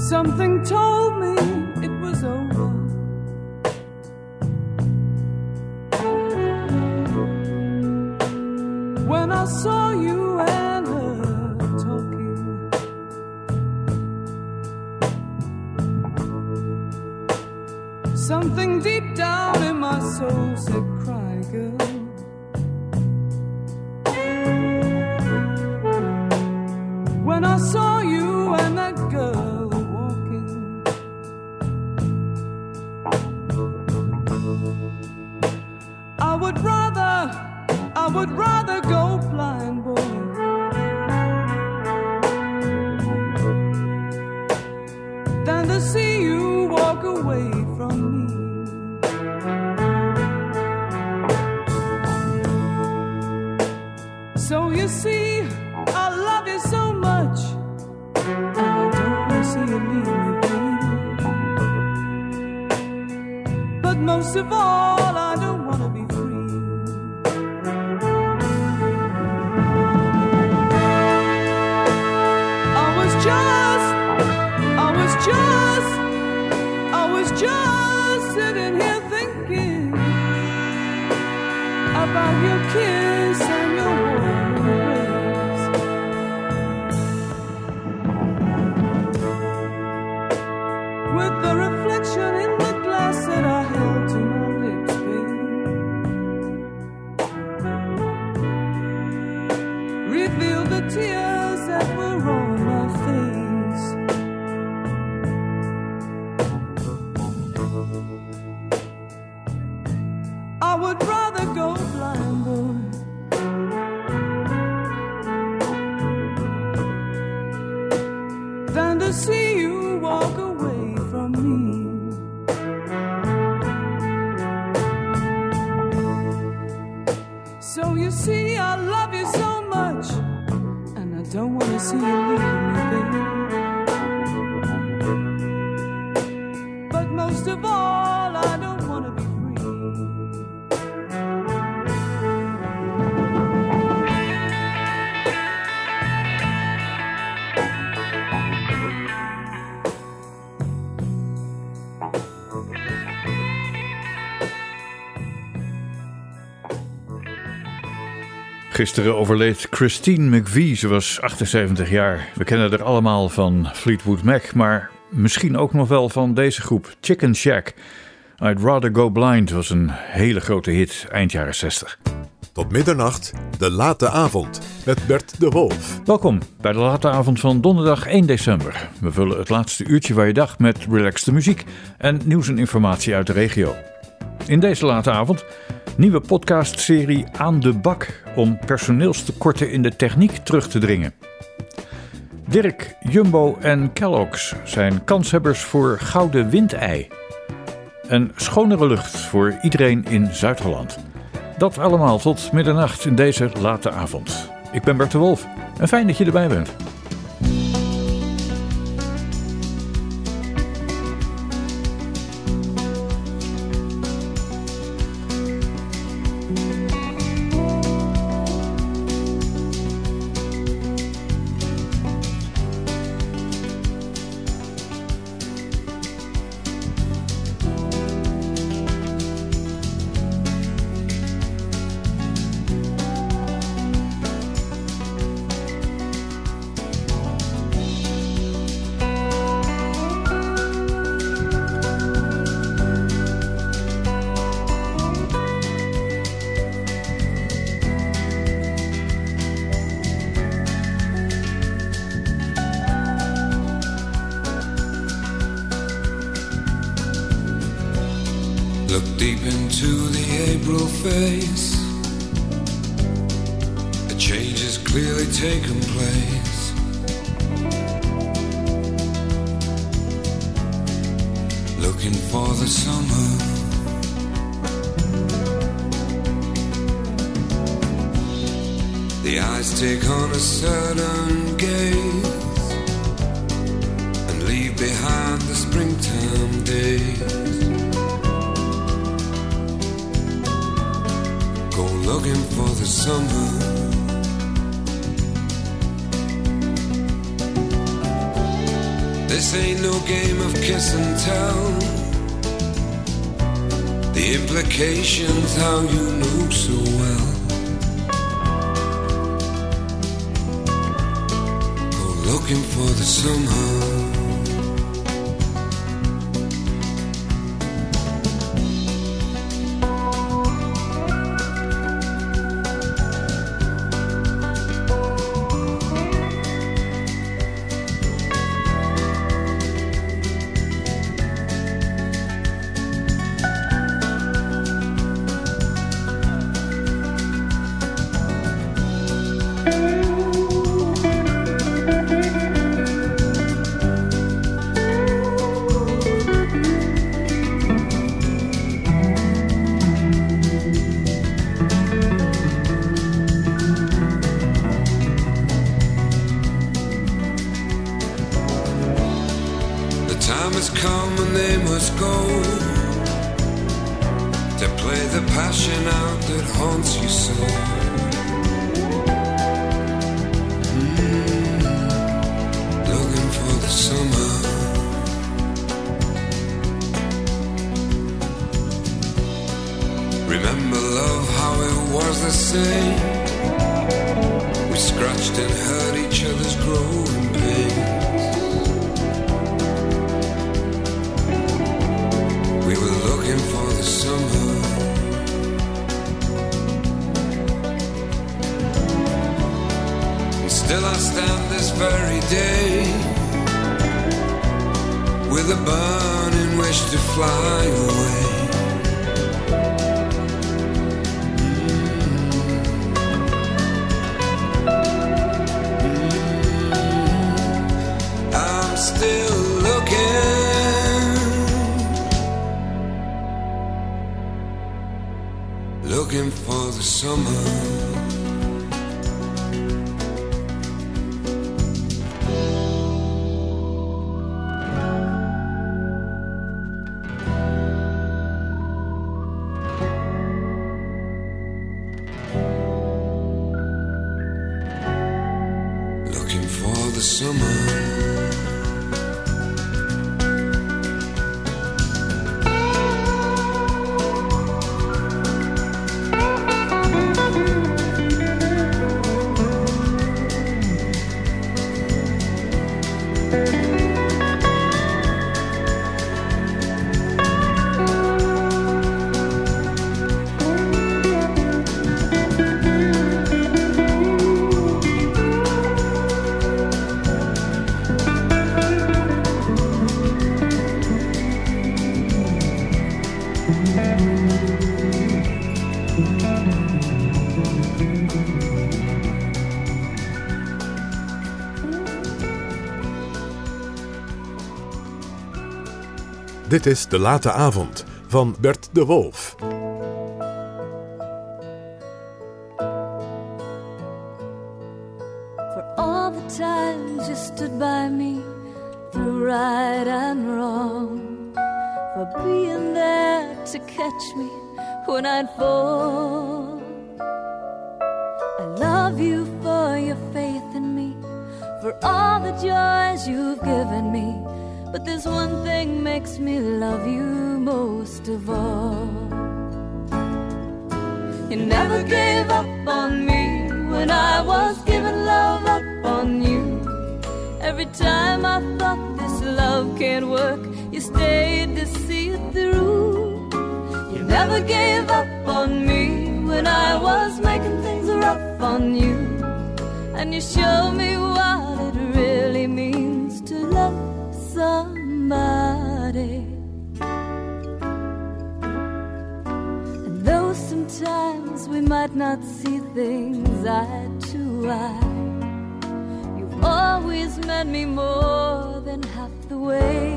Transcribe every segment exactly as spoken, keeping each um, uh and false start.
Something told me it was over. When I saw you and her talking, something deep down in my soul said, cry, girl. When I saw you and that girl walking, I would rather, I would rather go blind, boy, than to see you walk away from me. So you see, I love you so much, and I don't want to see you leave me, babe. But most of all, I don't want to be free. I was just, I was just, I was just sitting here thinking about your kiss and your warm embrace. With the reflection in the glass that I held to my lips, babe, revealed the tears that were on my face. I would rather go blind, boy, than to see you walk away from me. So you see, I love you so much, and I don't want to see you leave me, babe. But most of all, I don't want to be free. Gisteren overleed Christine McVie, ze was achtenzeventig jaar. We kennen haar allemaal van Fleetwood Mac, maar misschien ook nog wel van deze groep, Chicken Shack. I'd Rather Go Blind was een hele grote hit eind jaren zestig. Tot middernacht, de late avond, met Bert de Wolf. Welkom bij de late avond van donderdag één december. We vullen het laatste uurtje van je dag met relaxte muziek en nieuws en informatie uit de regio. In deze late avond nieuwe podcastserie Aan de Bak om personeelstekorten in de techniek terug te dringen. Dirk, Jumbo en Kellogg's zijn kanshebbers voor gouden windei. En schonere lucht voor iedereen in Zuid-Holland. Dat allemaal tot middernacht in deze late avond. Ik ben Bert de Wolf en fijn dat je erbij bent. Look deep into the April face. A change has clearly taken place. Looking for the summer. The eyes take on a certain gaze and leave behind the springtime days. Go looking for the summer. This ain't no game of kiss and tell. The implications, how you know so well. Go looking for the somehow. Remember love, how it was the same. We scratched and hurt each other's growing pains. We were looking for the summer. And still I stand this very day with a burning wish to fly away. Still looking, looking for the summer. Looking for the summer. Dit is De Late Avond van Bert de Wolf. For all the times you stood by me through right and wrong, for being there to catch me when I'd fall. I love you for your faith in me, for all the joys you've given me. But there's one thing makes me love you most of all. You never gave up on me when I was giving love up on you. Every time I thought this love can't work, you stayed to see it through. You never gave up on me when I was making things rough on you. And you showed me what it really means to love somebody. And though sometimes we might not see things eye to eye, you've always met me more than half the way.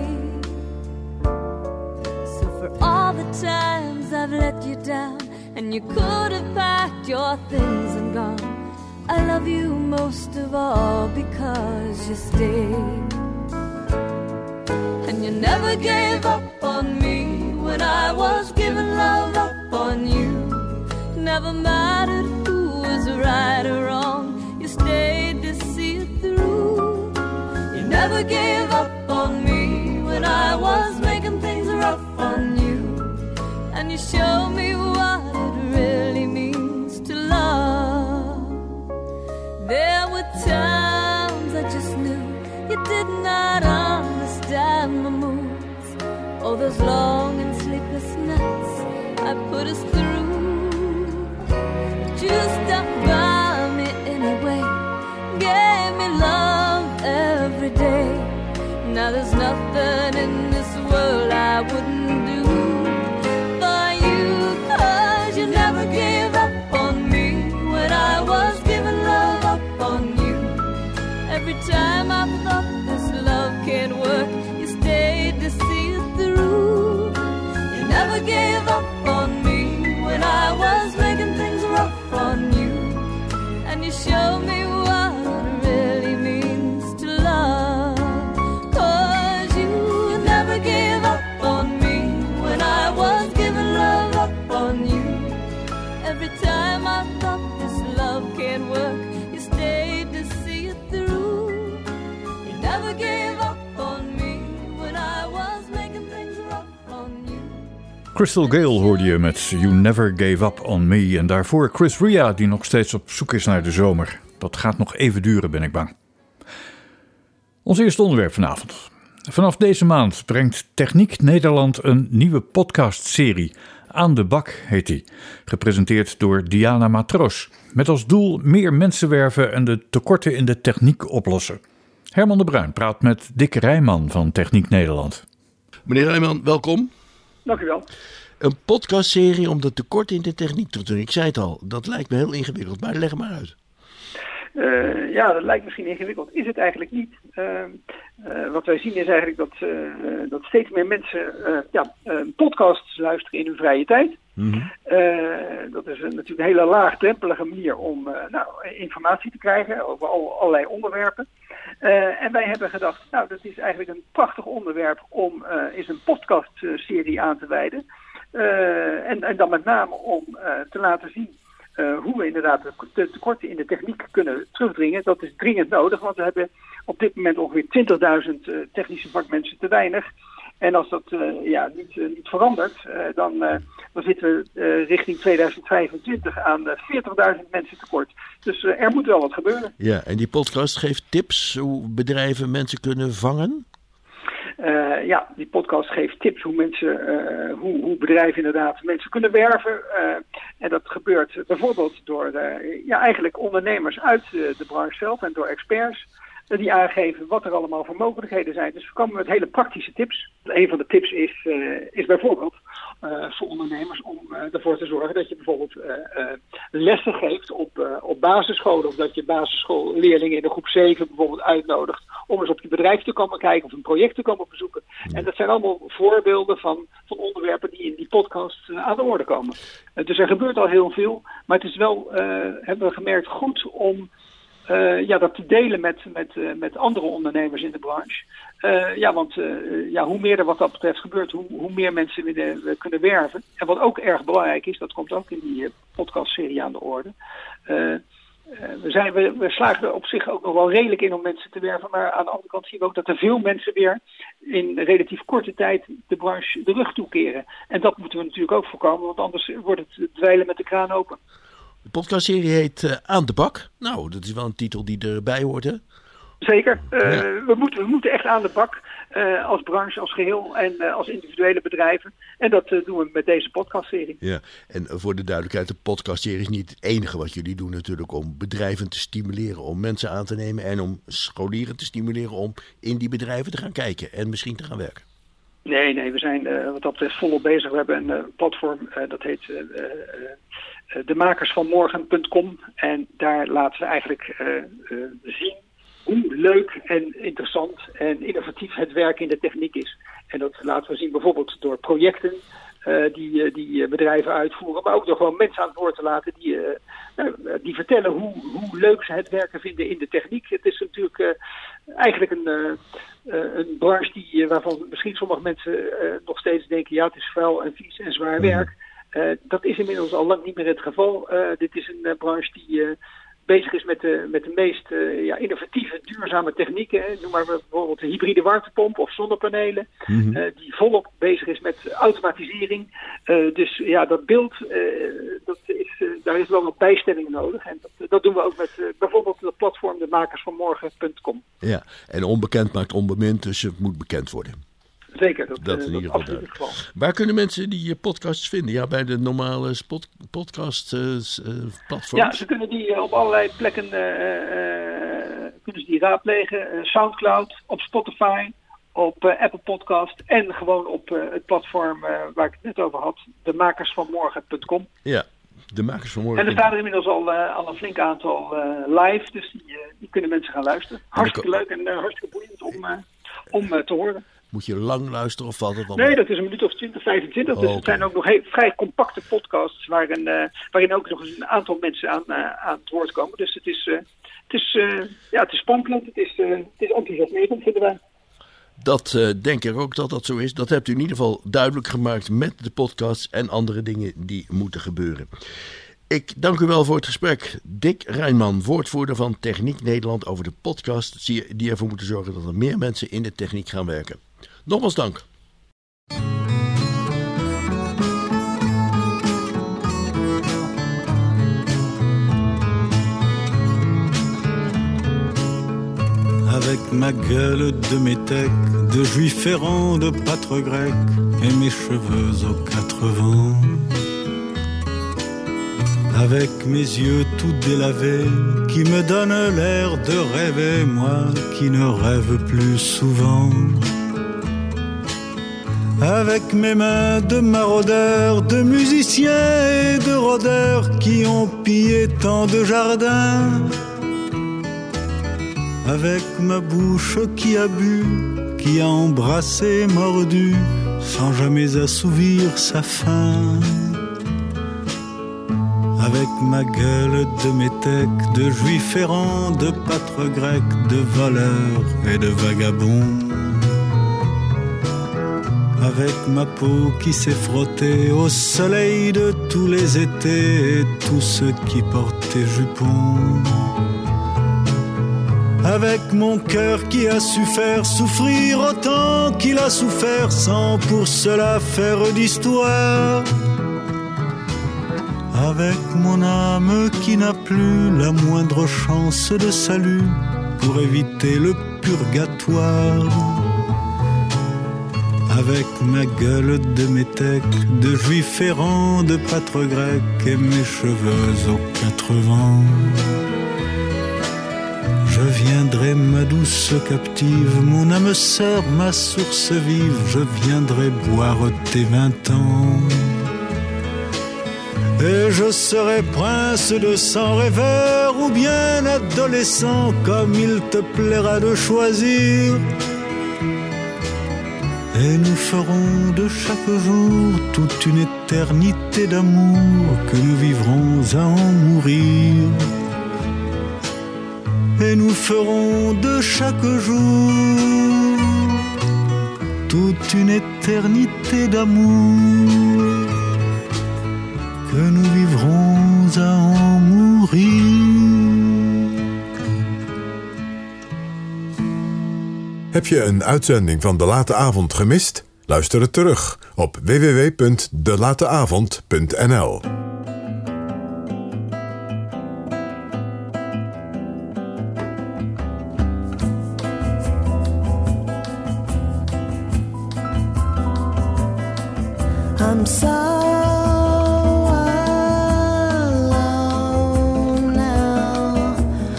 So for all the times I've let you down and you could have packed your things and gone, I love you most of all because you stayed. And you never gave up on me when I was giving love up on you. Never mattered who was right or wrong, you stayed to see it through. You never gave up on you show me what it really means to love. There were times I just knew you did not understand my moods. All those long and sleepless nights I put us through. You stuck by me anyway, gave me love every day. Now there's nothing in this world I wouldn't do for you, 'cause you never gave up on me when I was giving love up on you. Every time I thought this love can't work, you stayed to see it through. You never gave up on me when I was making things rough on you. And you showed me what it really means to love. 'Cause you never gave up on me when I was giving love up on you. Every time I thought this love can't work, you stayed to see it through. You never gave up on me when I was making things rough on you. Crystal Gayle hoorde je met You Never Gave Up On Me. En daarvoor Chris Rea, die nog steeds op zoek is naar de zomer. Dat gaat nog even duren, ben ik bang. Ons eerste onderwerp vanavond. Vanaf deze maand brengt Techniek Nederland een nieuwe podcastserie. Aan de bak heet die. Gepresenteerd door Diana Matroos. Met als doel meer mensen werven en de tekorten in de techniek oplossen. Herman de Bruin praat met Dick Rijman van Techniek Nederland. Meneer Rijman, welkom. Dank u wel. Een podcastserie om de tekorten in de techniek te doen. Ik zei het al, dat lijkt me heel ingewikkeld, maar leg maar uit. Uh, ja, dat lijkt misschien ingewikkeld. Is het eigenlijk niet. Uh, uh, wat wij zien is eigenlijk dat, uh, dat steeds meer mensen uh, ja, uh, podcasts luisteren in hun vrije tijd. Mm-hmm. Uh, dat is een, natuurlijk een hele laagdrempelige manier om uh, nou, informatie te krijgen over al, allerlei onderwerpen. Uh, en wij hebben gedacht, nou, dat is eigenlijk een prachtig onderwerp om uh, eens een podcastserie aan te wijden. Uh, en, en dan met name om uh, te laten zien Uh, hoe we inderdaad de tekorten in de techniek kunnen terugdringen. Dat is dringend nodig, want we hebben op dit moment ongeveer twintigduizend uh, technische vakmensen te weinig. En als dat uh, ja, niet, uh, niet verandert, uh, dan, uh, dan zitten we uh, richting tweeduizend vijfentwintig aan uh, veertigduizend mensen tekort. Dus uh, er moet wel wat gebeuren. Ja, en die podcast geeft tips hoe bedrijven mensen kunnen vangen? Uh, ja, die podcast geeft tips hoe mensen, uh, hoe, hoe bedrijven inderdaad mensen kunnen werven. Uh, en dat gebeurt bijvoorbeeld door de, ja, eigenlijk ondernemers uit de, de branche zelf en door experts uh, die aangeven wat er allemaal voor mogelijkheden zijn. Dus we komen met hele praktische tips. Een van de tips is, uh, is bijvoorbeeld uh, voor ondernemers om uh, ervoor te zorgen dat je bijvoorbeeld uh, uh, lessen geeft op, uh, op basisscholen. Of dat je basisschoolleerlingen in de groep zeven bijvoorbeeld uitnodigt om eens op je bedrijf te komen kijken of een project te komen bezoeken. En dat zijn allemaal voorbeelden van, van onderwerpen die in die podcast uh, aan de orde komen. Uh, dus er gebeurt al heel veel, maar het is wel, uh, hebben we gemerkt, goed om uh, ja, dat te delen met, met, uh, met andere ondernemers in de branche. Uh, ja, want uh, ja, hoe meer er wat dat betreft gebeurt, hoe, hoe meer mensen we, de, we kunnen werven. En wat ook erg belangrijk is, dat komt ook in die uh, podcastserie aan de orde. Uh, Uh, we, zijn, we, we slagen er op zich ook nog wel redelijk in om mensen te werven. Maar aan de andere kant zien we ook dat er veel mensen weer in relatief korte tijd de branche de rug toekeren. En dat moeten we natuurlijk ook voorkomen, want anders wordt het dweilen met de kraan open. De podcastserie heet uh, Aan de bak. Nou, dat is wel een titel die erbij hoort, hè? Zeker. Uh, ja. we, moeten, we moeten echt aan de bak uh, als branche, als geheel en uh, als individuele bedrijven. En dat uh, doen we met deze podcastserie. Ja, en voor de duidelijkheid, de podcastserie is niet het enige wat jullie doen natuurlijk om bedrijven te stimuleren, om mensen aan te nemen en om scholieren te stimuleren om in die bedrijven te gaan kijken en misschien te gaan werken. Nee, nee, we zijn uh, wat dat betreft volop bezig. We hebben een uh, platform, uh, dat heet uh, uh, uh, de makers van morgen punt com. En daar laten we eigenlijk uh, uh, zien hoe leuk en interessant en innovatief het werk in de techniek is. En dat laten we zien bijvoorbeeld door projecten uh, die, uh, die bedrijven uitvoeren, maar ook door gewoon mensen aan het woord te laten die, uh, uh, die vertellen hoe, hoe leuk ze het werken vinden in de techniek. Het is natuurlijk uh, eigenlijk een, uh, uh, een branche die, uh, waarvan misschien sommige mensen uh, nog steeds denken, ja, het is vuil en vies en zwaar werk. Uh, dat is inmiddels al lang niet meer het geval. Uh, dit is een uh, branche die... Uh, bezig is met de, met de meest uh, ja, innovatieve, duurzame technieken. Hè. Noem maar bijvoorbeeld de hybride warmtepomp of zonnepanelen. Mm-hmm. Uh, die volop bezig is met automatisering. Uh, dus ja, dat beeld, uh, dat is, uh, daar is wel wat bijstelling nodig. En dat, dat doen we ook met uh, bijvoorbeeld het platform de makers van morgen punt com. Ja, en onbekend maakt onbemind, dus het moet bekend worden. Zeker, dat, dat uh, in dat ieder geval absoluut het geval. Waar kunnen mensen die podcasts vinden? Ja, bij de normale spot, podcast uh, platforms? Ja, ze kunnen die uh, op allerlei plekken uh, uh, kunnen ze die raadplegen. Uh, Soundcloud, op Spotify, op uh, Apple Podcast en gewoon op uh, het platform uh, waar ik het net over had, de makers van morgen punt com. Ja, de makers van morgen. En er staan er inmiddels al, uh, al een flink aantal uh, live, dus die, uh, die kunnen mensen gaan luisteren. Hartstikke leuk en uh, hartstikke boeiend om, uh, om uh, te horen. Moet je lang luisteren of valt het wel? Nee, dat is een minuut of twintig, vijfentwintig. Oh, dus het okay. zijn ook nog heel, vrij compacte podcasts waarin, uh, waarin ook nog eens een aantal mensen aan, uh, aan het woord komen. Dus het is, uh, het is, uh, ja, het is spannend, het is, uh, het is enthousiasmerend, vinden wij. Dat uh, denk ik ook dat dat zo is. Dat hebt u in ieder geval duidelijk gemaakt met de podcasts en andere dingen die moeten gebeuren. Ik dank u wel voor het gesprek. Dick Rijnman, woordvoerder van Techniek Nederland over de podcast die ervoor moeten zorgen dat er meer mensen in de techniek gaan werken. Nogmaals dank. Avec ma gueule de métèque, de juif errant, de pâtre grec, et mes cheveux aux quatre vents. Avec mes yeux tout délavés, qui me donnent l'air de rêver, moi qui ne rêve plus souvent. Avec mes mains de maraudeurs, de musiciens et de rôdeurs qui ont pillé tant de jardins. Avec ma bouche qui a bu, qui a embrassé, mordu, sans jamais assouvir sa faim. Avec ma gueule de métèque, de juif errant, de pâtre grec, de voleur et de vagabond. Avec ma peau qui s'est frottée au soleil de tous les étés et tous ceux qui portaient jupons. Avec mon cœur qui a su faire souffrir autant qu'il a souffert sans pour cela faire d'histoire. Avec mon âme qui n'a plus la moindre chance de salut pour éviter le purgatoire. Avec ma gueule de métèque, de juif errant, de pâtre grec et mes cheveux aux quatre vents. Je viendrai ma douce captive, mon âme sœur, ma source vive, je viendrai boire tes vingt ans. Et je serai prince de sang rêveur ou bien adolescent, comme il te plaira de choisir. Et nous ferons de chaque jour toute une éternité d'amour que nous vivrons à en mourir. Et nous ferons de chaque jour toute une éternité d'amour que nous vivrons à en mourir. Heb je een uitzending van De Late Avond gemist? Luister het terug op w w w punt de late avond punt n l. I'm so alone now,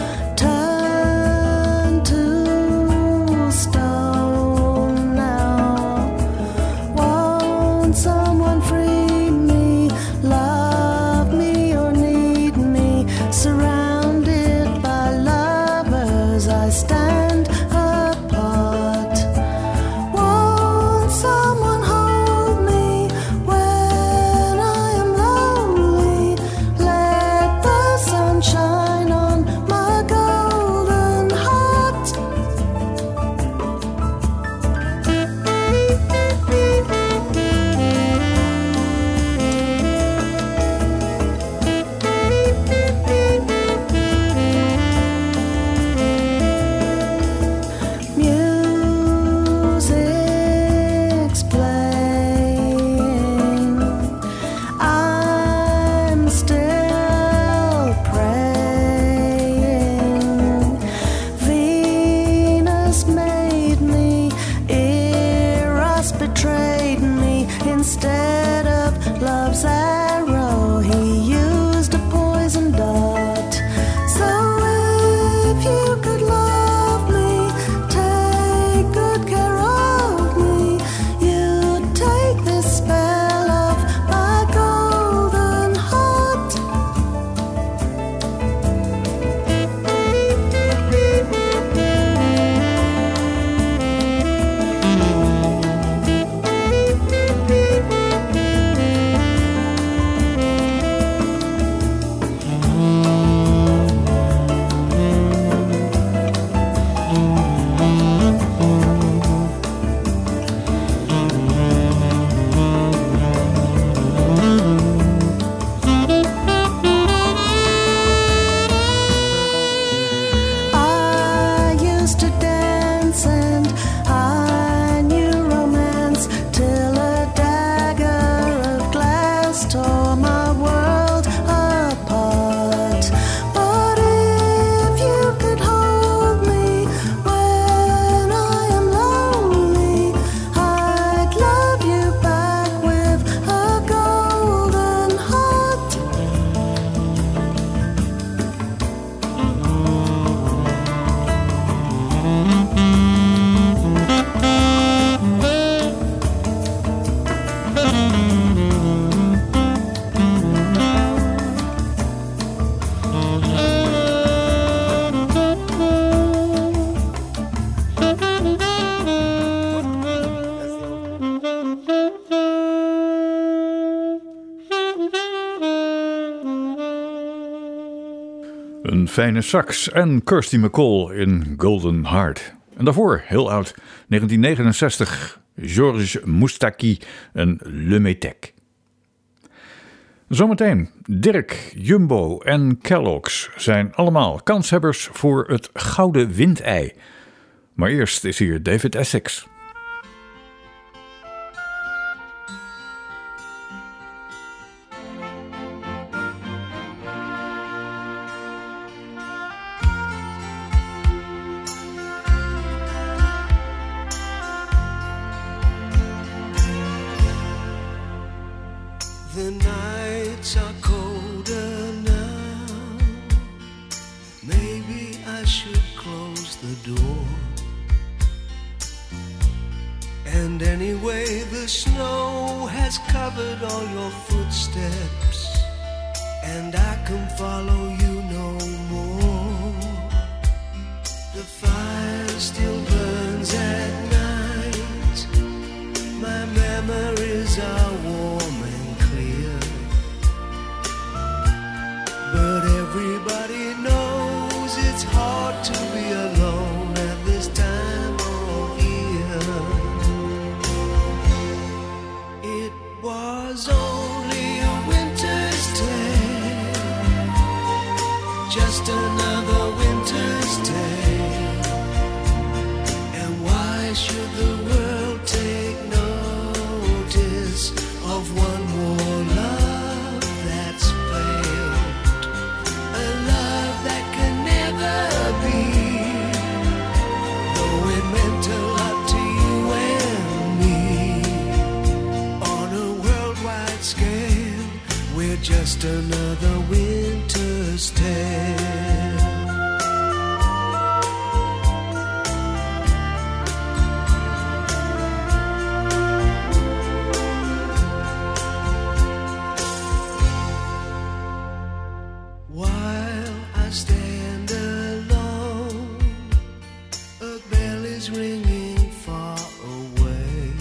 turned to stone now. Won't someone free me, love me or need me? Surrounded by lovers, I stand apart. Won't someone hold me where Een fijne sax en Kirsty MacColl in Golden Heart. En daarvoor, heel oud, negentien negenenzestig, Georges Moustaki en Le Métèque. Zometeen, Dirk, Jumbo en Kellogg's zijn allemaal kanshebbers voor het Gouden Windei. Maar eerst is hier David Essex. The nights are colder now. Maybe I should close the door. And anyway, the snow has covered all your footsteps, and I can follow you no more. The fire still burns at night. My memories are warm and clear, but everybody knows it's hard to be alone at this time of year. It was only a winter's day, just another winter's day. And why should the world take notice of one more love that's failed? A love that can never be, though it meant a lot to you and me. On a worldwide scale, we're just another winter's tale. While I stand alone, a bell is ringing far away.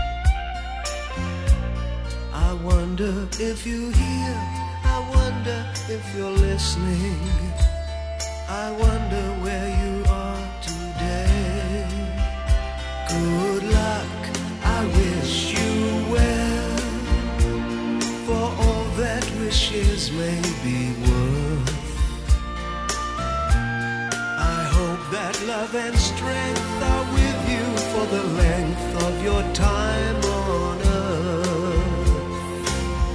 I wonder if you hear, I wonder if you're listening. I wonder where you are today. Good luck, I wish you well, for all that wishes may be worth. I hope that love and strength are with you for the length of your time on earth.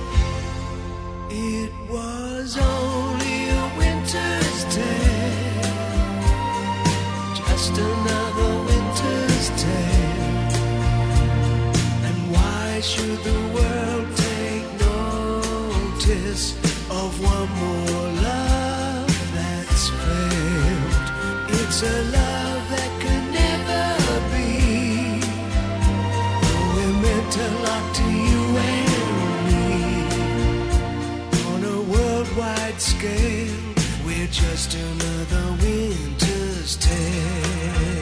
It was only a winter's day, just another winter's day. And why should the world take notice of one more love that's failed? It's a love that can never be, though it meant a lot to you and me. On a worldwide scale, we're just another winter's tale.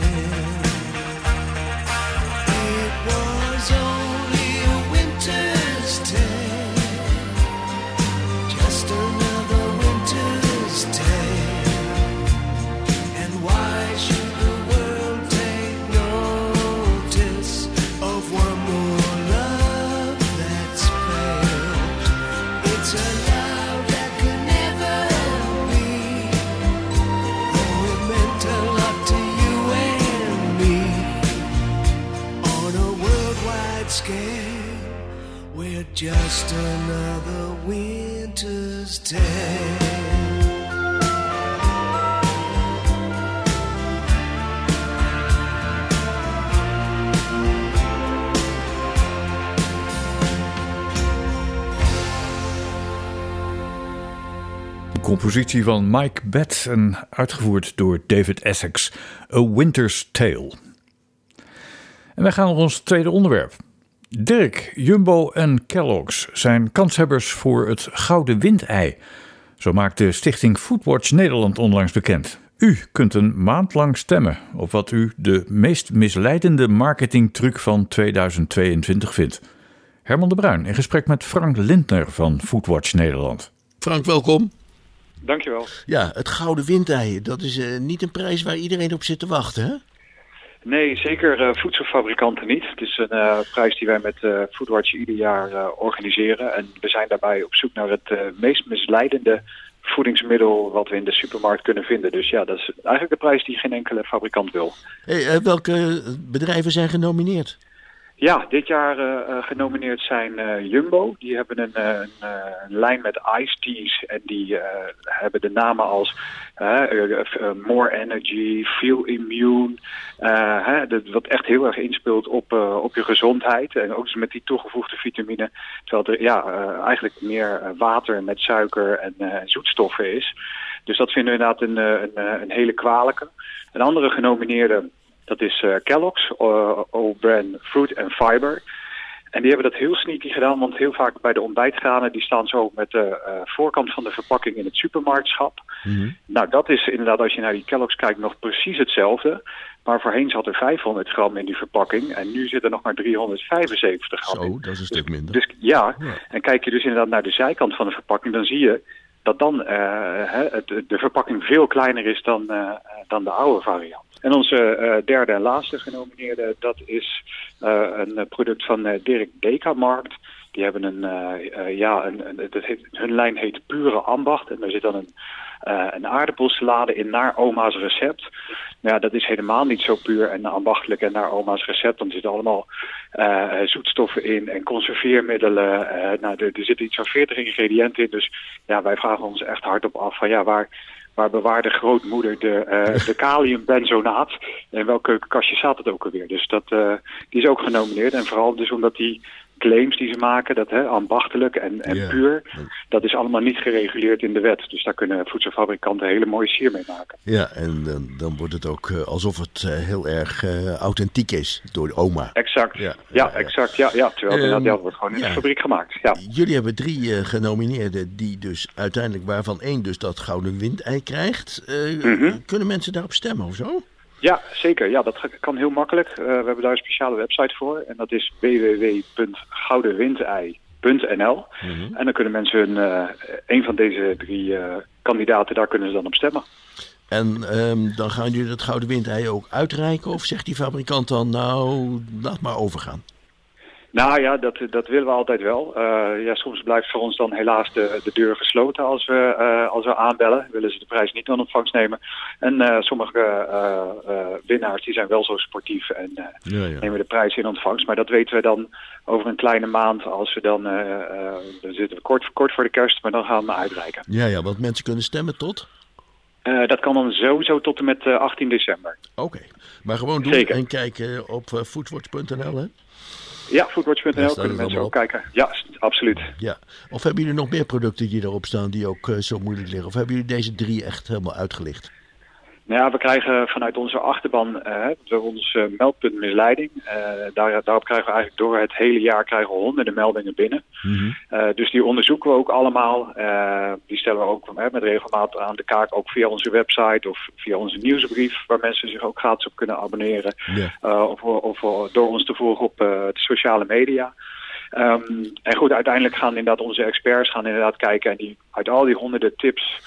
It was only a winter's tale, just another winter's tale. And why should the world take notice of one more love that's failed? It's a love that could never be, though it meant a lot to you and me. On a worldwide scale, we're just another winter's tale. Compositie van Mike Betts en uitgevoerd door David Essex, A Winter's Tale. En wij gaan naar ons tweede onderwerp. Dirk, Jumbo en Kellogg's zijn kanshebbers voor het Gouden Windei. Zo maakt de stichting Foodwatch Nederland onlangs bekend. U kunt een maand lang stemmen op wat u de meest misleidende marketingtruc van tweeduizend tweeëntwintig vindt. Herman de Bruin in gesprek met Frank Lindner van Foodwatch Nederland. Frank, welkom. Dankjewel. Ja, het gouden windei, dat is uh, niet een prijs waar iedereen op zit te wachten, hè? Nee, zeker uh, voedselfabrikanten niet. Het is een uh, prijs die wij met uh, Foodwatch ieder jaar uh, organiseren. En we zijn daarbij op zoek naar het uh, meest misleidende voedingsmiddel wat we in de supermarkt kunnen vinden. Dus ja, dat is eigenlijk de prijs die geen enkele fabrikant wil. Hey, uh, welke bedrijven zijn genomineerd? Ja, dit jaar uh, genomineerd zijn uh, Jumbo. Die hebben een, uh, een, uh, een lijn met iced teas en die uh, hebben de namen als uh, uh, uh, More Energy, Feel Immune. Uh, hè, dat, wat echt heel erg inspeelt op, uh, op je gezondheid. En ook met die toegevoegde vitamine. Terwijl er ja, uh, eigenlijk meer water met suiker en uh, zoetstoffen is. Dus dat vinden we inderdaad een, een, een hele kwalijke. Een andere genomineerde... Dat is uh, Kellogg's, uh, O-Bran Fruit and Fiber. En die hebben dat heel sneaky gedaan, want heel vaak bij de ontbijtgranen... die staan zo met de uh, voorkant van de verpakking in het supermarktschap. Mm-hmm. Nou, dat is inderdaad, als je naar die Kellogg's kijkt, nog precies hetzelfde. Maar voorheen zat er vijfhonderd gram in die verpakking... en nu zit er nog maar driehonderdvijfenzeventig gram in. Zo, dat is een stuk dus, minder. Dus ja, ja, en kijk je dus inderdaad naar de zijkant van de verpakking... dan zie je dat dan uh, het, de verpakking veel kleiner is dan, uh, dan de oude variant. En onze uh, derde en laatste genomineerde, dat is uh, een product van uh, Dirk Dekamarkt. Die hebben een, uh, uh, ja, een, een, dat heet, hun lijn heet Pure Ambacht. En daar zit dan een, uh, een aardappelsalade in naar oma's recept. Nou ja, dat is helemaal niet zo puur en ambachtelijk en naar oma's recept. Dan zitten allemaal uh, zoetstoffen in en conserveermiddelen. Uh, nou, er, er zitten iets van veertig ingrediënten in. Dus ja, wij vragen ons echt hardop af van ja, waar... Waar bewaarde grootmoeder de, uh, de kaliumbenzonaat? En welke kastje staat het ook alweer? Dus dat, uh, die is ook genomineerd. En vooral dus omdat die claims die ze maken, dat hè, ambachtelijk en, en yeah. puur, dat is allemaal niet gereguleerd in de wet. Dus daar kunnen voedselfabrikanten hele mooie sier mee maken. Ja, en dan, dan wordt het ook uh, alsof het uh, heel erg uh, authentiek is door de oma. Exact, ja, ja, ja, ja. exact. Ja, ja. Terwijl um, dat wordt gewoon in ja. de fabriek gemaakt. Ja. Jullie hebben drie uh, genomineerden die dus uiteindelijk, waarvan één dus dat gouden windei krijgt. Uh, mm-hmm. Kunnen mensen daarop stemmen of zo? Ja, zeker. Ja, dat kan heel makkelijk. Uh, we hebben daar een speciale website voor. En dat is w w w punt goudenwindei punt n l. Mm-hmm. En dan kunnen mensen hun, uh, een van deze drie uh, kandidaten, daar kunnen ze dan op stemmen. En um, dan gaan jullie dat gouden windei ook uitreiken? Of zegt die fabrikant dan, nou, laat maar overgaan? Nou ja, dat, dat willen we altijd wel. Uh, ja, soms blijft voor ons dan helaas de, de deur gesloten als we, uh, als we aanbellen. Willen ze de prijs niet in ontvangst nemen. En uh, sommige uh, uh, winnaars die zijn wel zo sportief en uh, ja, ja. nemen de prijs in ontvangst. Maar dat weten we dan over een kleine maand als we dan, uh, uh, dan zitten we kort, kort voor de kerst, maar dan gaan we uitreiken. Ja, ja, want mensen kunnen stemmen tot? Uh, dat kan dan sowieso tot en met uh, achttien december. Oké, okay. Maar gewoon doen Zeker. En kijken op uh, foodwatch punt n l, hè? Ja, foodwatch punt n l kunnen mensen ook kijken. Ja, absoluut. Ja. Of hebben jullie nog meer producten die erop staan die ook uh, zo moeilijk liggen? Of hebben jullie deze drie echt helemaal uitgelicht? Nou ja, we krijgen vanuit onze achterban uh, door ons uh, meldpunt misleiding. Uh, daar, daarop krijgen we eigenlijk door het hele jaar krijgen we honderden meldingen binnen. Mm-hmm. Uh, dus die onderzoeken we ook allemaal. Uh, die stellen we ook uh, met regelmaat aan de kaak, ook via onze website of via onze nieuwsbrief, waar mensen zich ook gratis op kunnen abonneren. Yeah. Uh, of, of, of door ons te volgen op uh, de sociale media. Um, en goed, uiteindelijk gaan inderdaad onze experts gaan inderdaad kijken en die uit al die honderden tips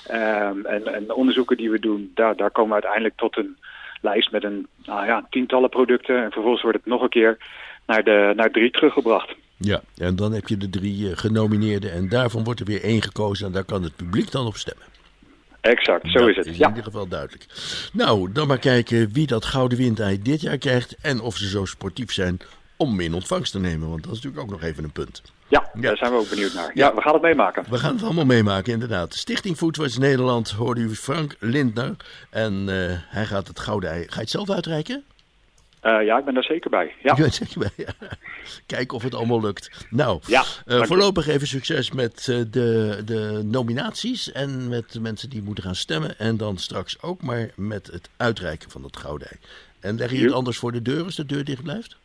Um, en, en onderzoeken die we doen, daar, daar komen we uiteindelijk tot een lijst met een nou ja, tientallen producten. En vervolgens wordt het nog een keer naar, de, naar drie teruggebracht. Ja, en dan heb je de drie uh, genomineerden en daarvan wordt er weer één gekozen en daar kan het publiek dan op stemmen. Exact, zo dat is het. is ja. in ieder geval duidelijk. Nou, dan maar kijken wie dat gouden windei dit jaar krijgt en of ze zo sportief zijn om hem in ontvangst te nemen. Want dat is natuurlijk ook nog even een punt. Ja, ja, daar zijn we ook benieuwd naar. Ja, ja, we gaan het meemaken. We gaan het allemaal meemaken, inderdaad. Stichting Foodwatch Nederland hoorde u Frank Lindner. En uh, hij gaat het gouden ei... Ga je het zelf uitreiken? Uh, ja, ik ben daar zeker bij. Ja. Je bent zeker bij, ja. Kijk of het allemaal lukt. Nou, ja, uh, voorlopig even succes met uh, de, de nominaties en met de mensen die moeten gaan stemmen. En dan straks ook maar met het uitreiken van het gouden ei. En leg je het anders voor de deur als de deur dicht blijft?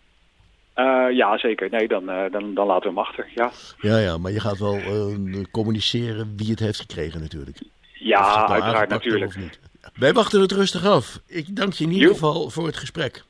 Uh, ja, zeker. Nee, dan, uh, dan, dan laten we hem achter, ja. Ja, ja, maar je gaat wel uh, communiceren wie het heeft gekregen natuurlijk. Ja, uiteraard natuurlijk. Wij wachten het rustig af. Ik dank je in ieder geval voor het gesprek.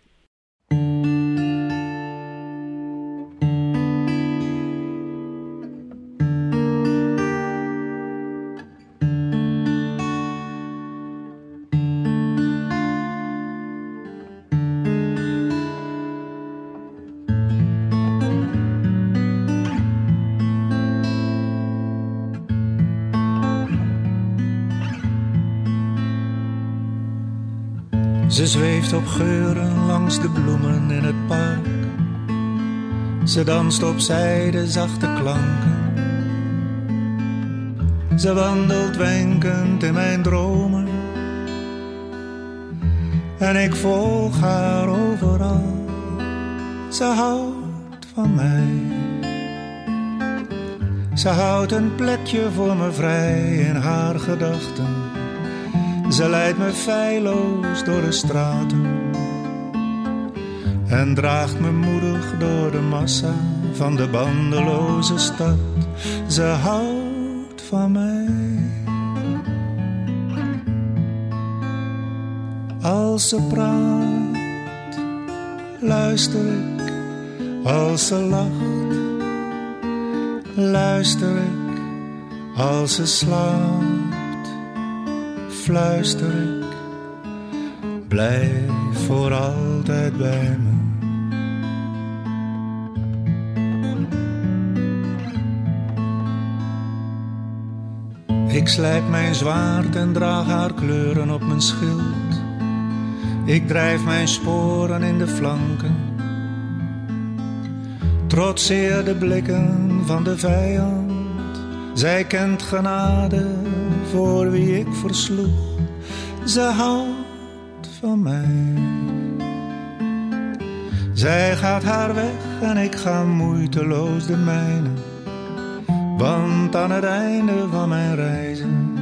Ze zweeft op geuren langs de bloemen in het park. Ze danst op zijde zachte klanken. Ze wandelt wenkend in mijn dromen. En ik volg haar overal. Ze houdt van mij. Ze houdt een plekje voor me vrij in haar gedachten. Ze leidt me feilloos door de straten. En draagt me moedig door de massa van de bandeloze stad. Ze houdt van mij. Als ze praat, luister ik. Als ze lacht, luister ik. Als ze slaapt, fluister ik. Blijf voor altijd bij me. Ik slijp mijn zwaard en draag haar kleuren op mijn schild. Ik drijf mijn sporen in de flanken. Trotseer de blikken van de vijand. Zij kent genade voor wie ik versloeg. Ze houdt van mij. Zij gaat haar weg en ik ga moeiteloos de mijne. Want aan het einde van mijn reizen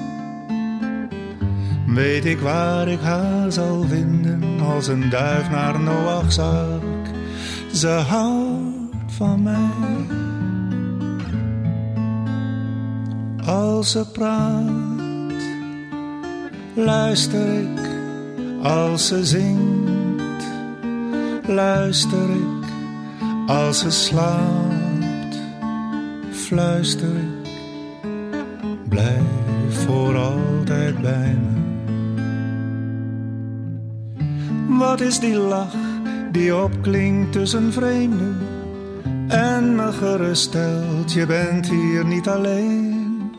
weet ik waar ik haar zal vinden, als een duif naar Noach's ark. Ze houdt van mij. Als ze praat, luister ik. Als ze zingt, luister ik. Als ze slaapt, fluister ik. Blijf voor altijd bij me. Wat is die lach die opklinkt tussen vreemden en me geruststelt, je bent hier niet alleen.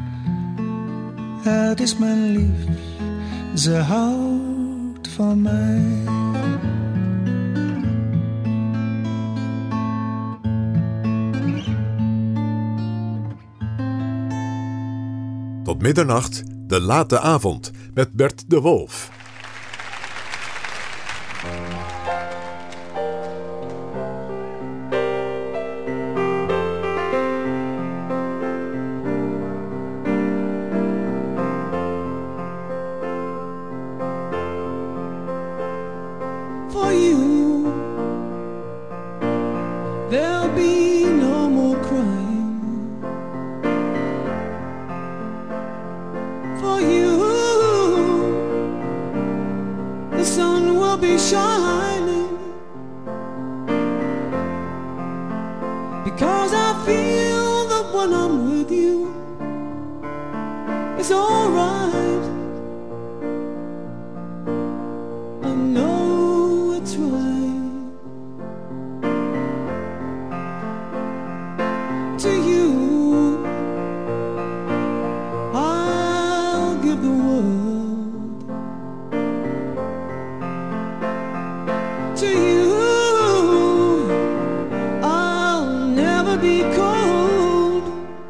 Het is mijn lief, ze houdt van mij. Tot middernacht, de late avond, met Bert de Wolf. For you, there'll be no more crying. For you, the sun will be shining. Because I feel that when I'm with you, it's alright. I know it's right. To you, I'll give the world. To you, I'll never be cold.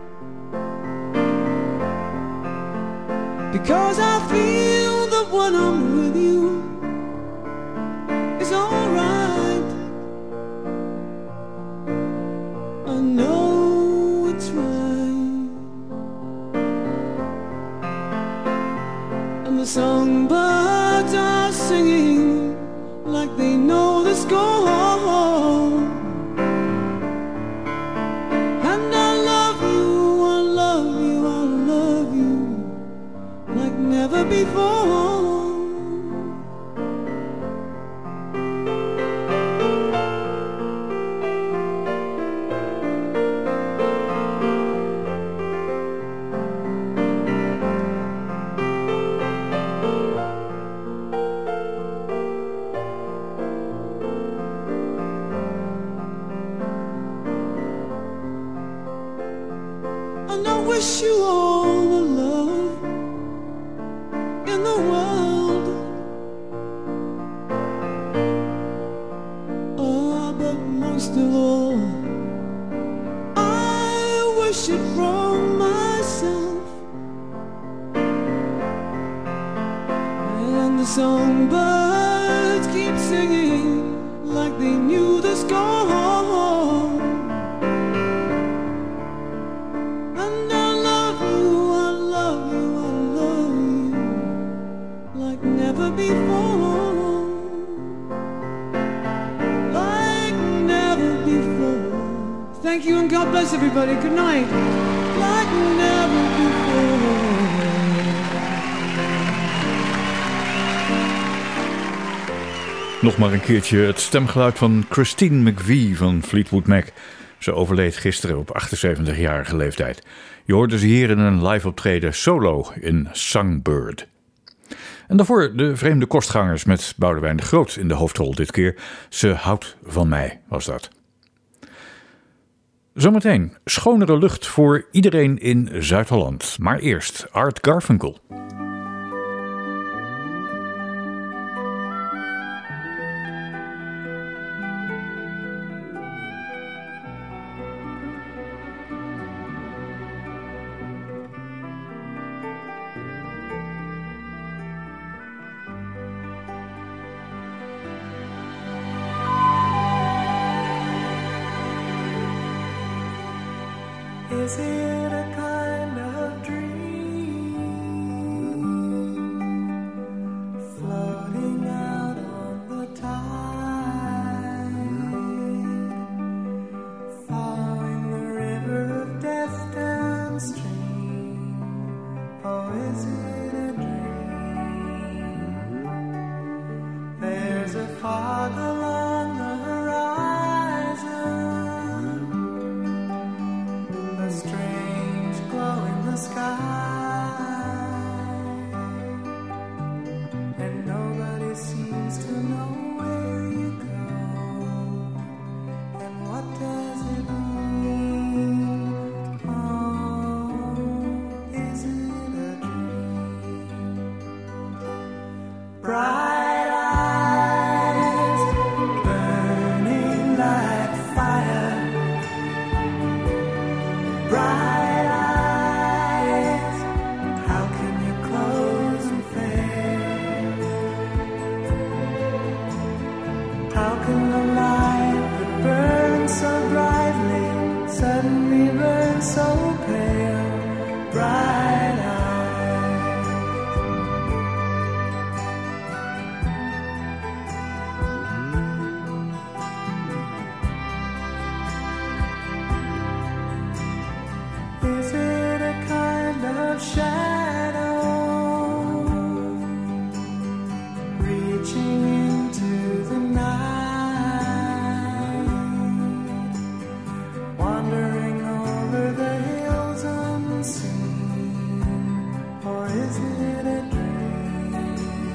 Because I feel that when I'm with you, it's alright. I know it's right. And the songbirds are singing like they know the score. And I love you, I love you, I love you like never before. And I wish you all the love in the world. And the songbirds keep singing like they knew the score. And I love you, I love you, I love you like never before. Like never before. Thank you and God bless everybody. Good night. Like never before. Nog maar een keertje het stemgeluid van Christine McVie van Fleetwood Mac. Ze overleed gisteren op achtenzeventigjarige leeftijd. Je hoorde ze hier in een live optreden solo in Songbird. En daarvoor de vreemde kostgangers met Boudewijn de Groot in de hoofdrol dit keer. Ze houdt van mij, was dat. Zometeen schonere lucht voor iedereen in Zuid-Holland. Maar eerst Art Garfunkel. Is it a kind of dream floating out on the tide, following the river of death downstream? Or is it a dream? There's a fog along the a strange glow in the sky, and nobody seems to know where you go, and what does it mean? Oh, is it a dream? Bright eyes burning like fire, bright eyes, how can you close and fail? How can the light that burns so brightly suddenly burn so pale? Bright eyes. Is it a kind of shadow reaching into the night, wandering over the hills unseen? Or is it a dream?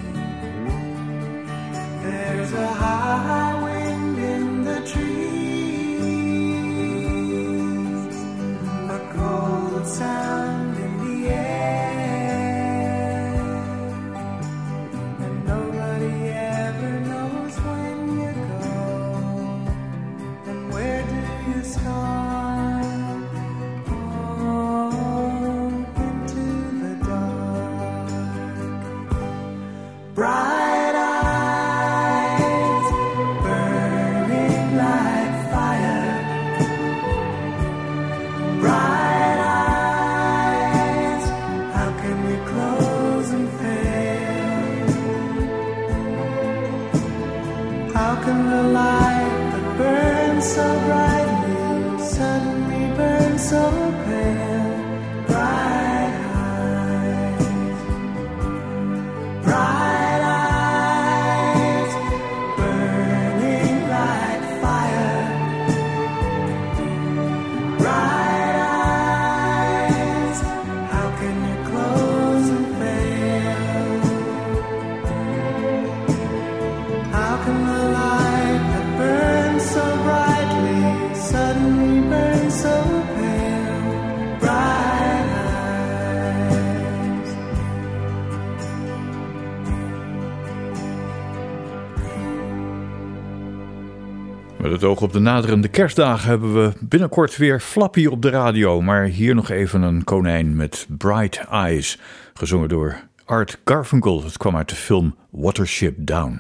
There's a high wind in the trees, a cold sound in the air, and nobody ever knows when you go, and where do you start? Oh, into the dark. Bright eyes burning like fire, bright eyes, how can we close and fail? How can the light that burns so brightly suddenly burn so pale? Bright eyes, bright eyes, burning like fire, bright eyes, how can you close and fail? How can the light that burns so brightly suddenly burn so pale? Bright eyes. Met het oog op de naderende kerstdagen hebben we binnenkort weer Flappy op de radio. Maar hier nog even een konijn met Bright Eyes, gezongen door Art Garfunkel. Het kwam uit de film Watership Down.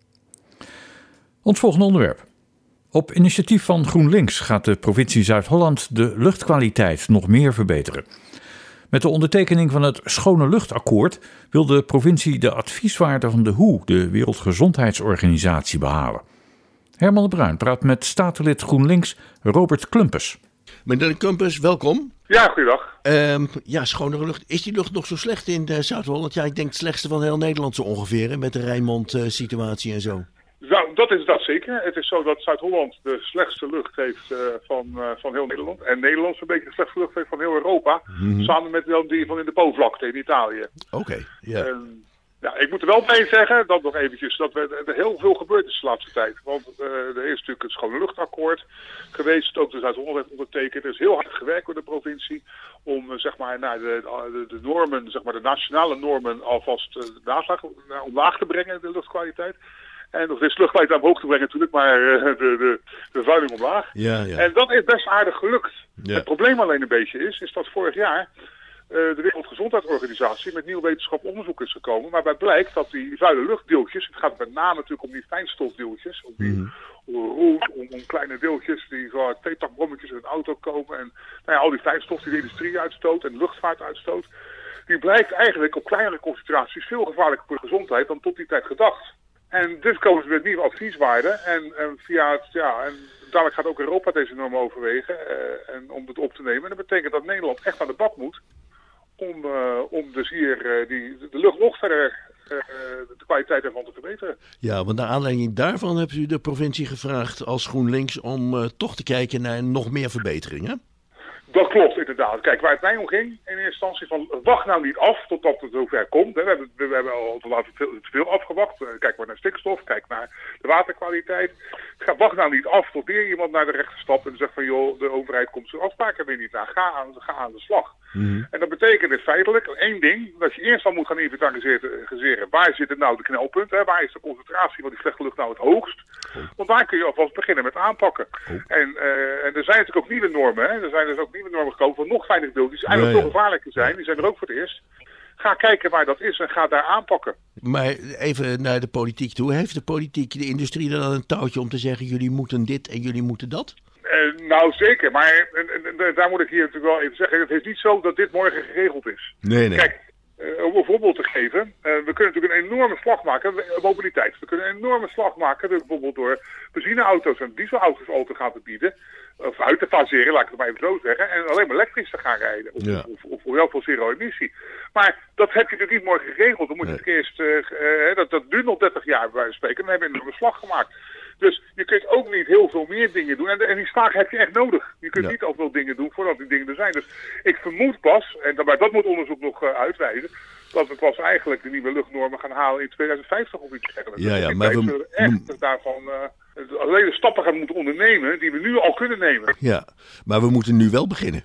Ons volgende onderwerp. Op initiatief van GroenLinks gaat de provincie Zuid-Holland de luchtkwaliteit nog meer verbeteren. Met de ondertekening van het Schone Luchtakkoord wil de provincie de advieswaarde van de W H O, de Wereldgezondheidsorganisatie, behalen. Herman de Bruin praat met statenlid GroenLinks Robert Klumpers. Meneer Klumpers, welkom. Ja, goeiedag. Um, ja, schonere lucht. Is die lucht nog zo slecht in uh, Zuid-Holland? Ja, ik denk het slechtste van heel Nederland zo ongeveer, hè, met de Rijnmond-situatie uh, en zo. Nou, dat is dat zeker. Het is zo dat Zuid-Holland de slechtste lucht heeft uh, van, uh, van heel Nederland. En Nederland zo'n beetje de slechtste lucht heeft van heel Europa. Mm-hmm. Samen met wel die van in de Po-vlakte in Italië. Oké, okay, ja. Yeah. Ja, ik moet er wel bij zeggen, dat nog eventjes, dat er, er heel veel gebeurd is de laatste tijd. Want uh, er is natuurlijk het Schone Luchtakkoord geweest, ook de Zuid-Holland heeft ondertekend. Er is heel hard gewerkt door de provincie om uh, zeg maar, naar de, de, de normen, zeg maar de nationale normen alvast uh, naslag, naar omlaag te brengen, de luchtkwaliteit. En nog is luchtkwaliteit omhoog te brengen natuurlijk, maar uh, de, de, de vuiling omlaag. Ja, ja. En dat is best aardig gelukt. Ja. Het probleem alleen een beetje is, is dat vorig jaar Uh, de Wereldgezondheidsorganisatie met nieuw wetenschappelijk onderzoek is gekomen. Waarbij blijkt dat die vuile luchtdeeltjes, het gaat met name natuurlijk om die fijnstofdeeltjes, om die mm. roet, om, om kleine deeltjes die van theetakbrommetjes in een auto komen. En nou ja, al die fijnstof die de industrie uitstoot en de luchtvaart uitstoot. Die blijkt eigenlijk op kleinere concentraties veel gevaarlijker voor de gezondheid dan tot die tijd gedacht. En dus komen ze met nieuwe advieswaarden. En, en via het, ja, en dadelijk gaat ook Europa deze norm overwegen uh, en om het op te nemen. En dat betekent dat Nederland echt aan de bak moet. Om, uh, om dus hier uh, die, de lucht nog verder uh, de kwaliteit ervan te verbeteren. Ja, want naar aanleiding daarvan hebt u de provincie gevraagd als GroenLinks om uh, toch te kijken naar nog meer verbeteringen. Dat klopt inderdaad. Kijk, waar het mij om ging in eerste instantie van wacht nou niet af totdat het zover komt. Hè. We, hebben, we hebben al te veel, te veel afgewacht. Uh, kijk maar naar stikstof, kijk naar de waterkwaliteit. Ga, wacht nou niet af tot weer iemand naar de rechter stapt en zegt van joh, de overheid komt zijn afspraken weer niet na. Ga aan, ga aan de slag. Mm-hmm. En dat betekent dus feitelijk één ding, dat je eerst al moet gaan inventariseren. Waar zit nou de knelpunt? Hè? Waar is de concentratie van die slechte lucht nou het hoogst? Oh. Want daar kun je alvast beginnen met aanpakken. Oh. En, uh, en er zijn natuurlijk ook nieuwe normen. Hè? Er zijn dus ook nieuwe normen gekomen van nog fijnere deeltjes die eigenlijk ja, ja. veel gevaarlijker zijn. Die zijn er ook voor het eerst. Ga kijken waar dat is en ga daar aanpakken. Maar even naar de politiek toe. Heeft de politiek, de industrie er dan een touwtje om te zeggen jullie moeten dit en jullie moeten dat? Uh, nou zeker, maar uh, uh, daar moet ik hier natuurlijk wel even zeggen. Het is niet zo dat dit morgen geregeld is. Nee, nee. Kijk, uh, om een voorbeeld te geven. Uh, we kunnen natuurlijk een enorme slag maken, mobiliteit. We kunnen een enorme slag maken, dus bijvoorbeeld door benzineauto's en dieselauto's al te gaan te bieden. Of uit te faseren, laat ik het maar even zo zeggen. En alleen maar elektrisch te gaan rijden. Of, ja. of, of, of heel veel zero-emissie. Maar dat heb je natuurlijk niet morgen geregeld. Dan moet je nee. het eerst, uh, uh, dat, dat duurt nog dertig jaar bij wijze van spreken. Dan hebben we een slag gemaakt. Dus je kunt ook niet heel veel meer dingen doen. En, en die slag heb je echt nodig. Je kunt ja. niet al veel dingen doen voordat die dingen er zijn. Dus ik vermoed pas, en daarbij, dat moet onderzoek nog uh, uitwijzen, dat we pas eigenlijk de nieuwe luchtnormen gaan halen in tweeduizend vijftig of iets dergelijks. Ja, ja, dus maar we zullen echt daarvan uh, alleen de stappen gaan moeten ondernemen die we nu al kunnen nemen. Ja, maar we moeten nu wel beginnen.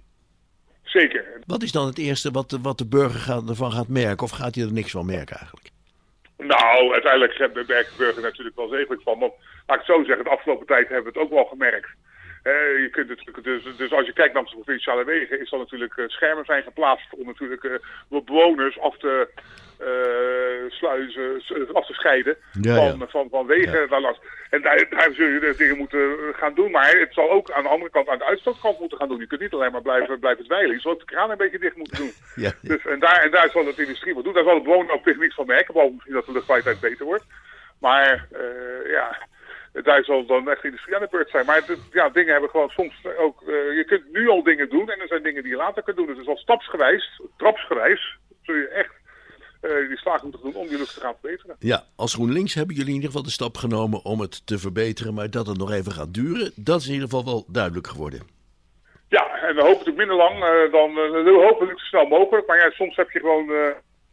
Zeker. Wat is dan het eerste wat, wat de burger gaat, ervan gaat merken? Of gaat hij er niks van merken eigenlijk? Nou, uiteindelijk merkt de burger natuurlijk wel degelijk van. Want laat ik het zo zeggen, de afgelopen tijd hebben we het ook wel gemerkt. Uh, je kunt het, dus, dus als je kijkt naar de provinciale wegen, is er natuurlijk uh, schermen zijn geplaatst om natuurlijk uh, bewoners af te uh, sluizen, af te scheiden ja, van, ja. van, van wegen. Ja. En daar, daar zul je de dingen moeten gaan doen. Maar het zal ook aan de andere kant, aan de uitstootkant moeten gaan doen. Je kunt niet alleen maar blijven, blijven dweilen. Je zal ook de kraan een beetje dicht moeten doen. Ja. Dus, en, daar, en daar zal de industrie wat doen. Daar zal de bewoner op zich niks van merken. Behalve misschien dat de luchtkwaliteit beter wordt. Maar uh, ja... Daar zal dan echt de industrie aan de beurt zijn. Maar de, ja, dingen hebben gewoon soms ook... Uh, je kunt nu al dingen doen en er zijn dingen die je later kunt doen. Dus het is al stapsgewijs, trapsgewijs, zul je echt uh, die slag moeten doen om die lucht te gaan verbeteren. Ja, als GroenLinks hebben jullie in ieder geval de stap genomen om het te verbeteren. Maar dat het nog even gaat duren, dat is in ieder geval wel duidelijk geworden. Ja, en we hopen natuurlijk minder lang uh, dan... Uh, we hopen het zo snel mogelijk. Maar ja, soms heb je gewoon uh,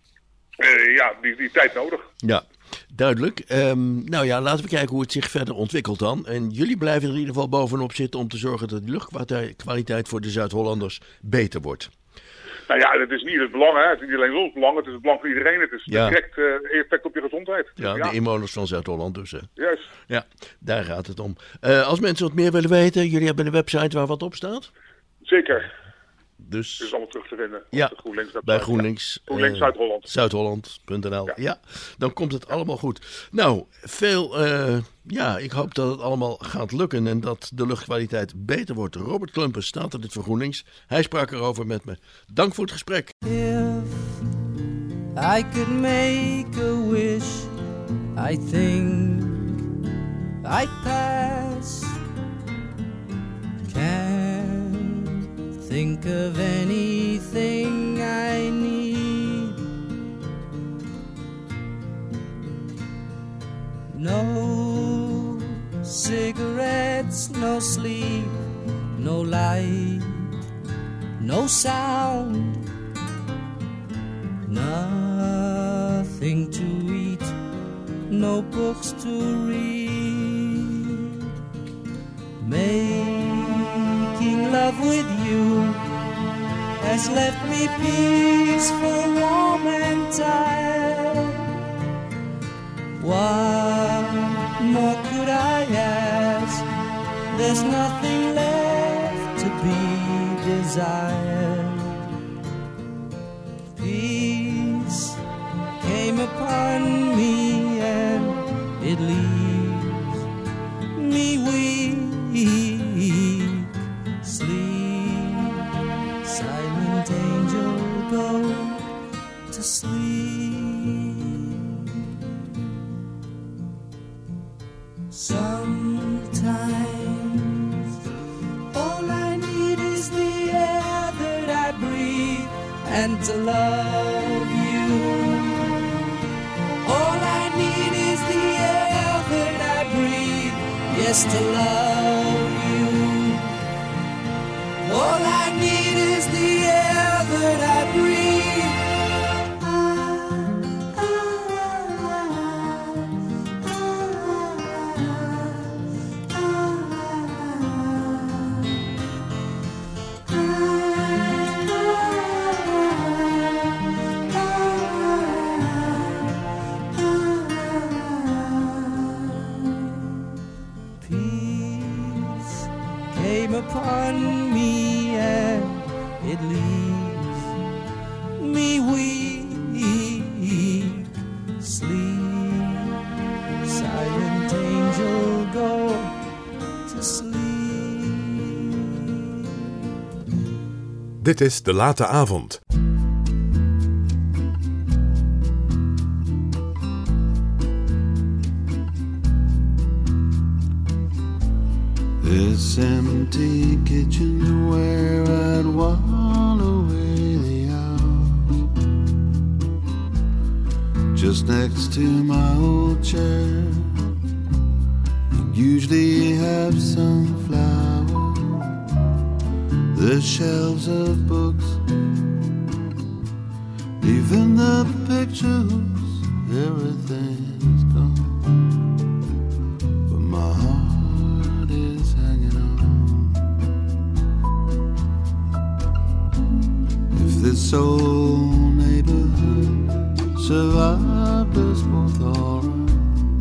uh, ja, die, die tijd nodig. Ja. Duidelijk. Um, nou ja, laten we kijken hoe het zich verder ontwikkelt dan. En jullie blijven er in ieder geval bovenop zitten om te zorgen dat de luchtkwaliteit voor de Zuid-Hollanders beter wordt. Nou ja, het is niet het belang, hè. Het is niet alleen ons belang, het is het belang van iedereen. Het is ja. direct uh, effect op je gezondheid. Ja, ja, de inwoners van Zuid-Holland dus. Hè. Juist. Ja, daar gaat het om. Uh, als mensen wat meer willen weten, jullie hebben een website waar wat op staat? Zeker. Dus Het is allemaal terug te vinden. Ja, op de GroenLinks bij GroenLinks. Ja. GroenLinks uh, Zuid-Holland. Zuidholland punt n l. Ja. ja, dan komt het allemaal goed. Nou, veel... Uh, ja, ik hoop dat het allemaal gaat lukken en dat de luchtkwaliteit beter wordt. Robert Klumpen, staatslid voor GroenLinks. Hij sprak erover met me. Dank voor het gesprek. If I could make a wish, I think I'd pass. Can't think of anything I need. No cigarettes, no sleep, no light, no sound. Nothing to eat, no books to read. Making love with you has left me peaceful, warm and tired. What more could I ask? There's nothing left to be desired. Peace came upon me and it leaves me weak. Sleep, silent angel, go to sleep. Sometimes all I need is the air that I breathe and to love you. All I need is the air that I breathe, yes, to love you. All I need is the air that I breathe. Upon me and it leaves me weak. Sleep, silent angel, go to sleep. Dit is De Late Avond. This empty kitchen where I'd wall away the hours, just next to my old chair. You usually have some flowers, the shelves of books, even the pictures, everything's gone. But my heart is hanging on. If this old neighborhood survived us both alright,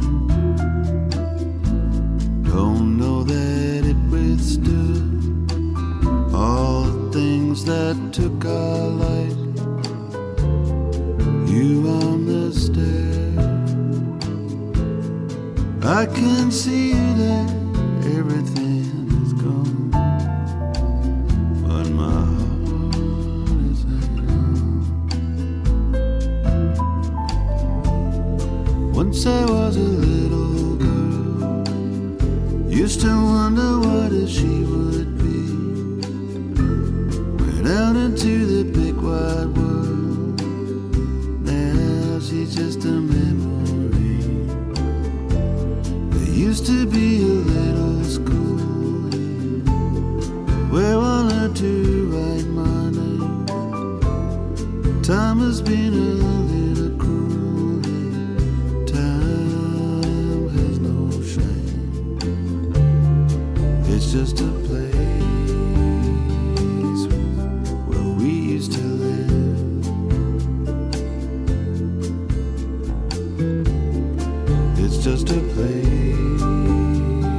don't know that it withstood all the things that took our life. You on the stair, I can see you there, everything is gone, but my heart is hanging on. Once I was a little girl, used to wonder what a she would be. Went out into the big wide world, now she's just a memory. There used to be a little school here, where I learned to write my name. Time has been a little cruel here. Time has no shame. It's just a place where we used to live. It's just a place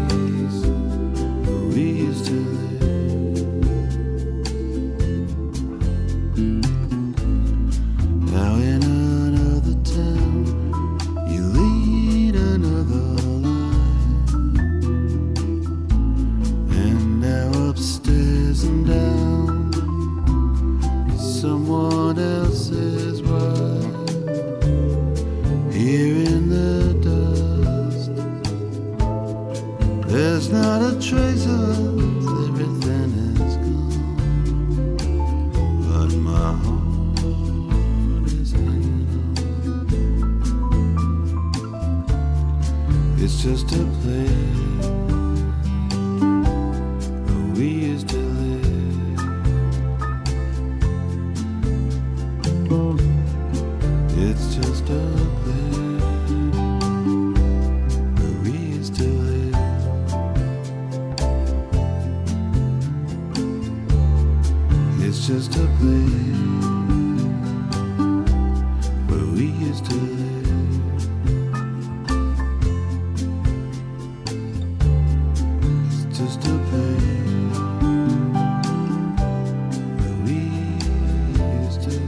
trace of us, everything is gone. But my heart is hanging on. It's just a place where we used to live. It's just a place where we used to live. It's just a place where we used to live. It's just a place where we used to live.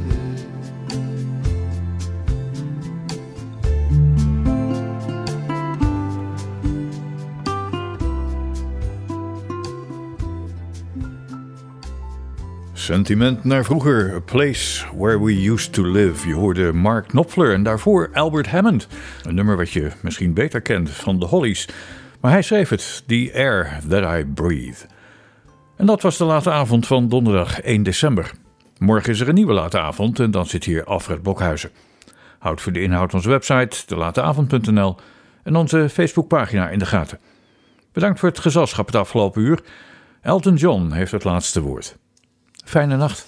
Sentiment naar vroeger, A Place Where We Used To Live. Je hoorde Mark Knopfler en daarvoor Albert Hammond. Een nummer wat je misschien beter kent van de Hollies. Maar hij schreef het, The Air That I Breathe. En dat was de late avond van donderdag één december. Morgen is er een nieuwe late avond en dan zit hier Alfred Blokhuizen. Houd voor de inhoud onze website, de late avond punt n l en onze Facebookpagina in de gaten. Bedankt voor het gezelschap het afgelopen uur. Elton John heeft het laatste woord. Fijne nacht.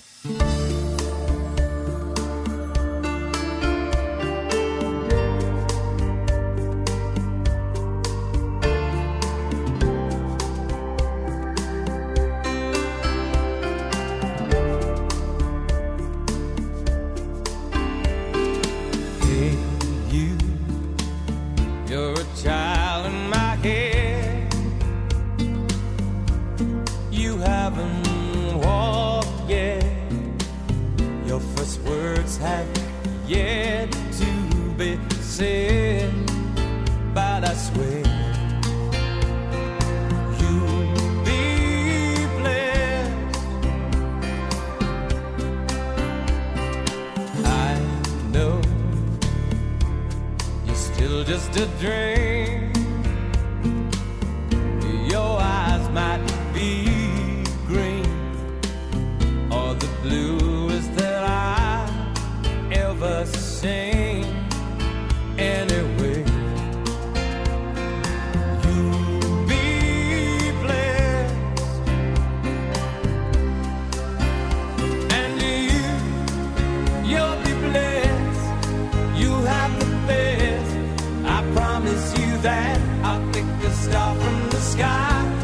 Hey, you, you're a child in my head. You haven't walked yet. Your first words have yet to be said, but I swear you'll be blessed. I know you're still just a dream. Your eyes might be green or the bluest that I ever seen. Anyway, you'll be blessed, and you, you'll be blessed. You have the best. I promise you that. I'll pick a star from the sky.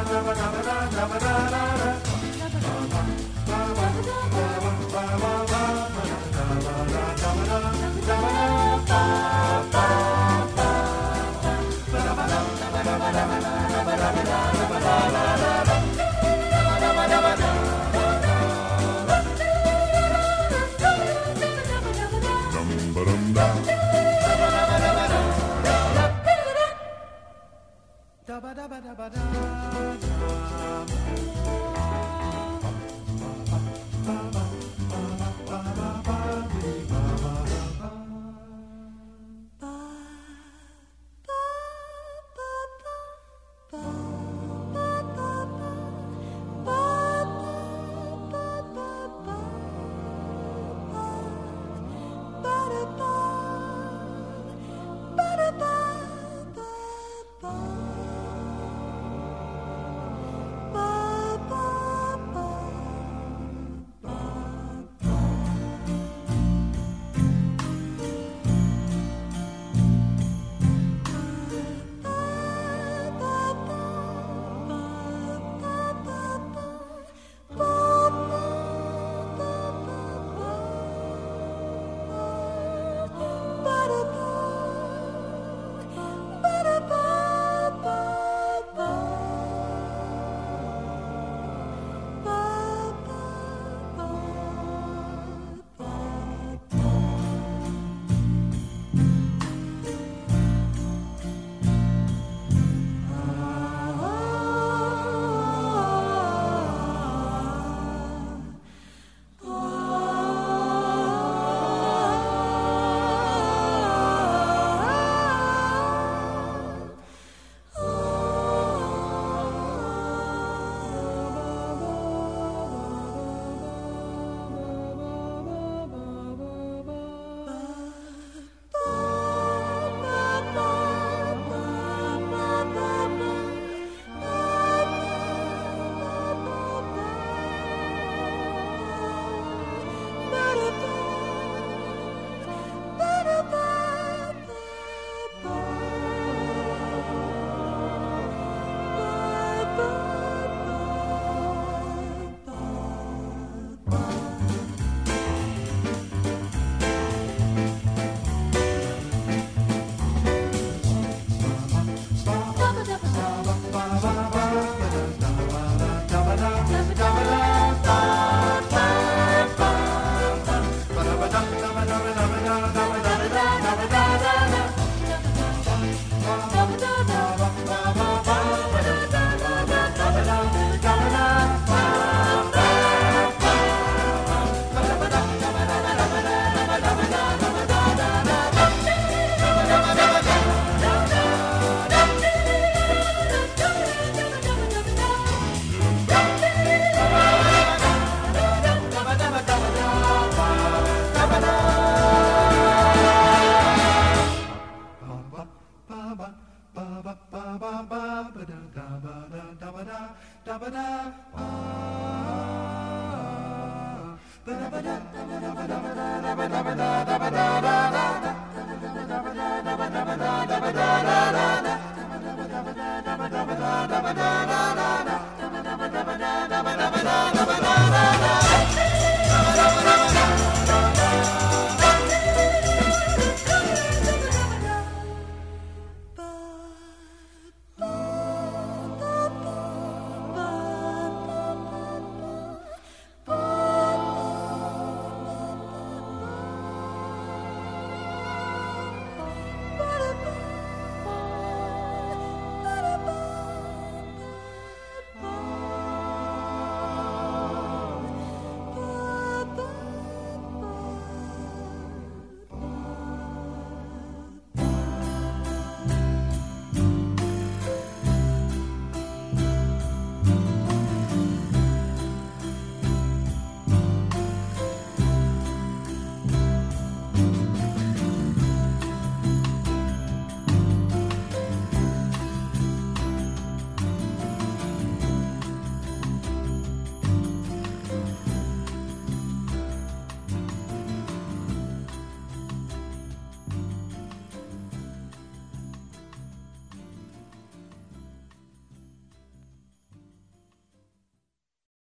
Da